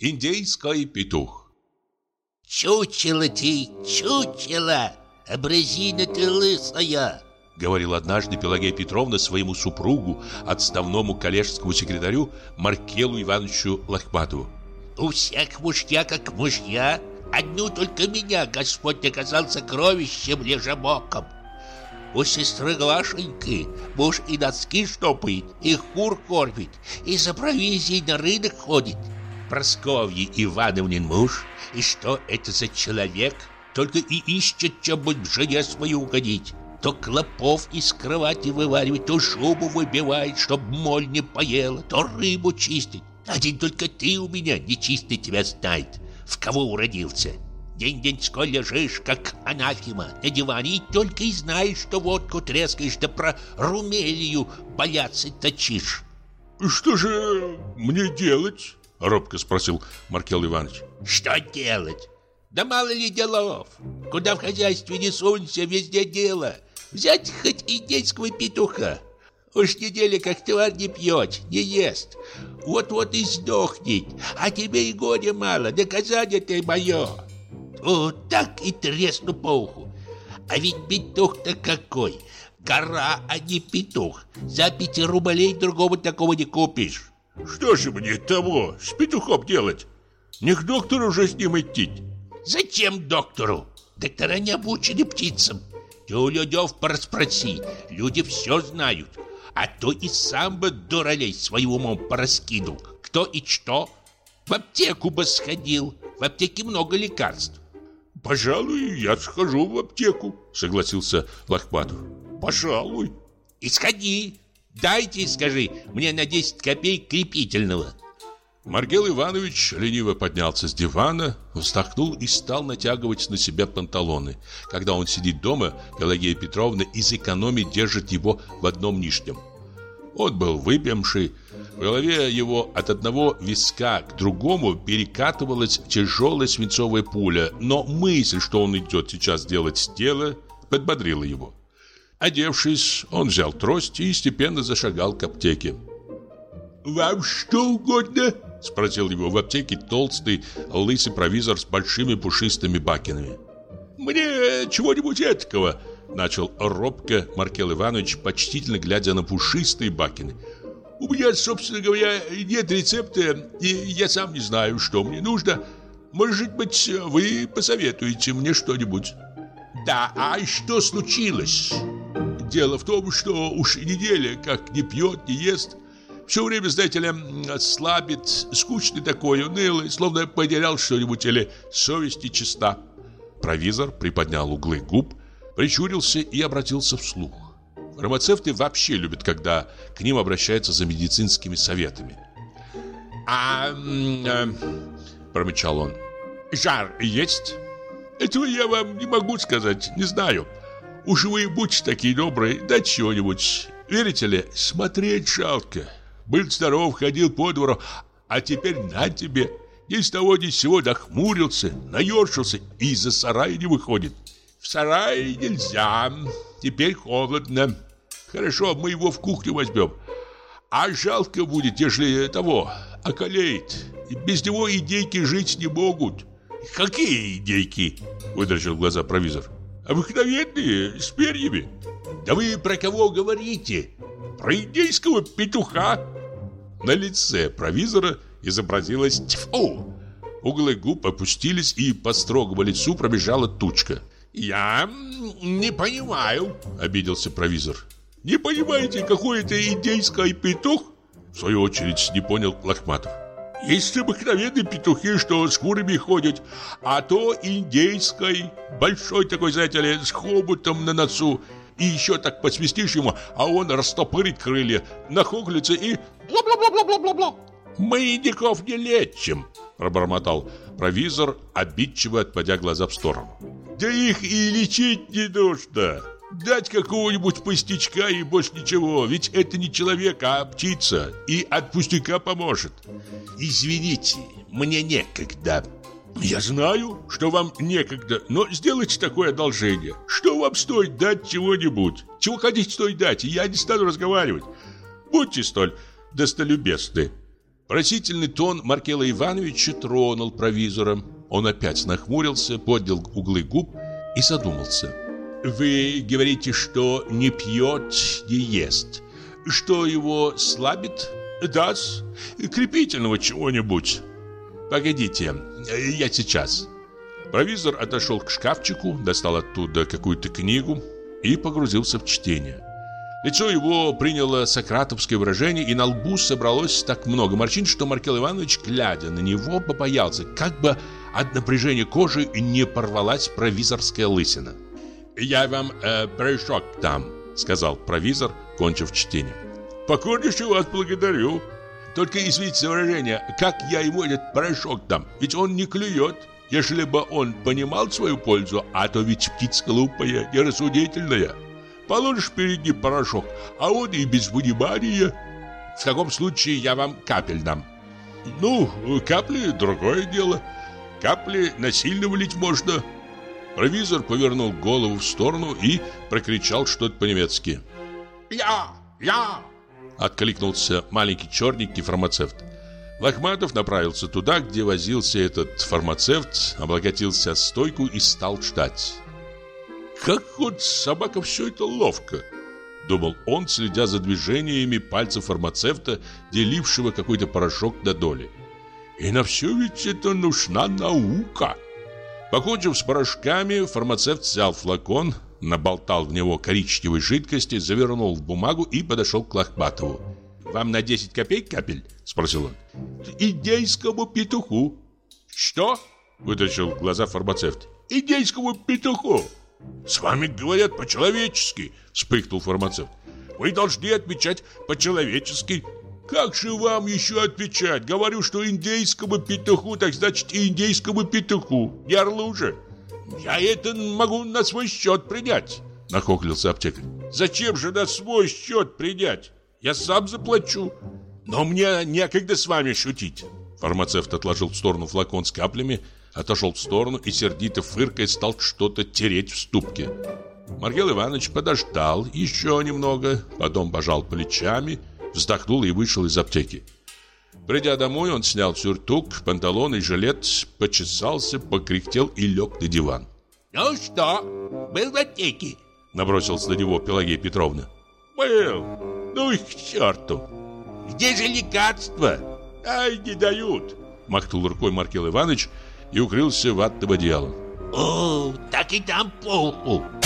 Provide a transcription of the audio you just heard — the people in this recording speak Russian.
Индейский петух. «Чучело ты, чучело, образина ты лысая!» говорил однажды Пелагея Петровна своему супругу, отставному коллежскому секретарю Маркелу Ивановичу Лохматову. «У всех мужья как мужья, одну только меня Господь наказал сокровищем лежебоком. У сестры Глашеньки муж и носки штопает, и кур кормит, и за провизией на рынок ходит. Прасковьи Ивановнин муж, и что это за человек, только и ищет, чем бы жене свою угодить. То клопов из кровати вываривает, то шубу выбивает, чтоб моль не поела, то рыбу чистит. Один только ты у меня нечистый тебя знает, в кого уродился. День-деньской лежишь, как анафема, на диване, и только и знаешь, что водку трескаешь, да про Румелию бояться точишь». «Что же мне делать?» — робко спросил Маркел Иванович. «Что делать? Да мало ли делов. Куда в хозяйстве не сунься, везде дело. Взять хоть индейского петуха. Уж неделя как тварь не пьет, не ест. Вот-вот и сдохнет. А тебе и горя мало, наказание ты мое. Вот так и тресну по уху. А ведь петух-то какой. Гора, а не петух. За 5 рублей другого такого не купишь». «Что же мне того с петухом делать? Не к доктору уже с ним идти». «Зачем доктору? Доктора не обучены птицам. Ты у людей пораспроси, люди все знают. А то и сам бы дуралей своим умом пораскинул. Кто и что. В аптеку бы сходил. В аптеке много лекарств». «Пожалуй, я схожу в аптеку», — согласился Лохматов. «Пожалуй». «И сходи. Дайте, скажи, мне на 10 копеек крепительного». Маркел Иванович лениво поднялся с дивана, вздохнул и стал натягивать на себя панталоны. Когда он сидит дома, Пелагея Петровна из экономии держит его в одном нижнем. Он был выпьемший, в голове его от одного виска к другому перекатывалась тяжелая свинцовая пуля, но мысль, что он идет сейчас делать дело, подбодрила его. Одевшись, он взял трость и степенно зашагал к аптеке. «Вам что угодно?» — спросил его в аптеке толстый, лысый провизор с большими пушистыми бакинами. «Мне чего-нибудь этакого», — начал робко Маркел Иванович, почтительно глядя на пушистые бакины. «У меня, собственно говоря, нет рецепта, и я сам не знаю, что мне нужно. Может быть, вы посоветуете мне что-нибудь?» «Да, а что случилось?» «Дело в том, что уж неделя как не пьет, не ест. Все время, знаете ли, слабит, скучный такой, унылый, словно потерял что-нибудь или совесть нечиста». Провизор приподнял углы губ, прищурился и обратился вслух. Фармацевты вообще любят, когда к ним обращаются за медицинскими советами. Промычал он. «Жар есть?» «Этого я вам не могу сказать, не знаю. Уж вы будьте такие добрые, дать чего-нибудь. Верите ли, смотреть жалко. Был здоров, ходил по двору, а теперь на тебе. Ни с того ни с сего нахмурился, наершился и из-за сарая не выходит. В сарае нельзя, теперь холодно. Хорошо, мы его в кухню возьмем. А жалко будет, если того околеет. И без него индейки жить не могут». «Какие индейки?» — выдрачил глаза провизор. «Обыкновенные, с перьями». «Да вы про кого говорите?» «Про индейского петуха». На лице провизора изобразилось тьфу. Углы губ опустились, и по строгому лицу пробежала тучка. «Я не понимаю», — обиделся провизор. «Не понимаете, какой это индейский петух?» В свою очередь не понял Лохматов. «Есть обыкновенные петухи, что с курами ходят, а то индейский, большой такой, знаете ли, с хоботом на носу. И еще так посвистишь ему, а он растопырит крылья, нахохлится и бла-бла-бла-бла-бла-бла». «Мы индиков не лечим», — пробормотал провизор, обидчиво отводя глаза в сторону. «Да их и лечить не нужно. Дать какого-нибудь пустячка и больше ничего. Ведь это не человек, а птица. И от пустяка поможет». «Извините, мне некогда». «Я знаю, что вам некогда, но сделайте такое одолжение. Что вам стоит дать чего-нибудь? Чего хотите, стоит дать, и я не стану разговаривать. Будьте столь достолюбезны». Просительный тон Маркела Ивановича тронул провизора. Он опять нахмурился, поднял углы губ и задумался. «Вы говорите, что не пьет, не ест. Что его слабит? Да-с, крепительного чего-нибудь. Погодите, я сейчас». Провизор отошел к шкафчику, достал оттуда какую-то книгу и погрузился в чтение. Лицо его приняло сократовское выражение, и на лбу собралось так много морщин, что Маркел Иванович, глядя на него, побоялся, как бы от напряжения кожи не порвалась провизорская лысина. «Я вам порошок дам», — сказал провизор, кончив чтение. «Покорнейше вас благодарю. Только извините за выражение, как я ему этот порошок дам? Ведь он не клюет. Если бы он понимал свою пользу, а то ведь птица глупая, нерассудительная. Положишь перед ним порошок, а он и без внимания. В таком случае я вам капель дам». «Ну, капли — другое дело. Капли насильно влить можно». Провизор повернул голову в сторону и прокричал что-то по-немецки. «Я!» — откликнулся маленький черненький фармацевт. Лохматов направился туда, где возился этот фармацевт, облокотился о стойку и стал ждать. «Как вот собака все это ловко!» — думал он, следя за движениями пальцев фармацевта, делившего какой-то порошок на доли. «И на все ведь это нужна наука!» Покончив с порошками, фармацевт взял флакон, наболтал в него коричневой жидкости, завернул в бумагу и подошел к Лохматову. «Вам на 10 копеек капель?» — спросил он. «Индейскому петуху». «Что?» — вытащил глаза фармацевт. «Индейскому петуху». «С вами говорят по-человечески», — вспыхнул фармацевт. «Вы должны отвечать по-человечески». «Как же вам еще отвечать? Говорю, что индейскому петуху, так значит и индейскому петуху. Не орлу же». «Я это могу на свой счет принять», — нахохлился аптекарь. «Зачем же на свой счет принять? Я сам заплачу. Но мне некогда с вами шутить». Фармацевт отложил в сторону флакон с каплями, отошел в сторону и, сердито фыркая, стал что-то тереть в ступке. Маркел Иванович подождал еще немного, потом пожал плечами, вздохнул и вышел из аптеки. Придя домой, он снял сюртук, панталон и жилет, почесался, покряхтел и лег на диван. «Ну что, был в аптеке?» — набросилась на него Пелагея Петровна. «Был. Ну и к черту!» «Где же лекарства?» «Ай, не дают!» — махнул рукой Маркел Иванович и укрылся ватным одеялом. «О, так и там полку!»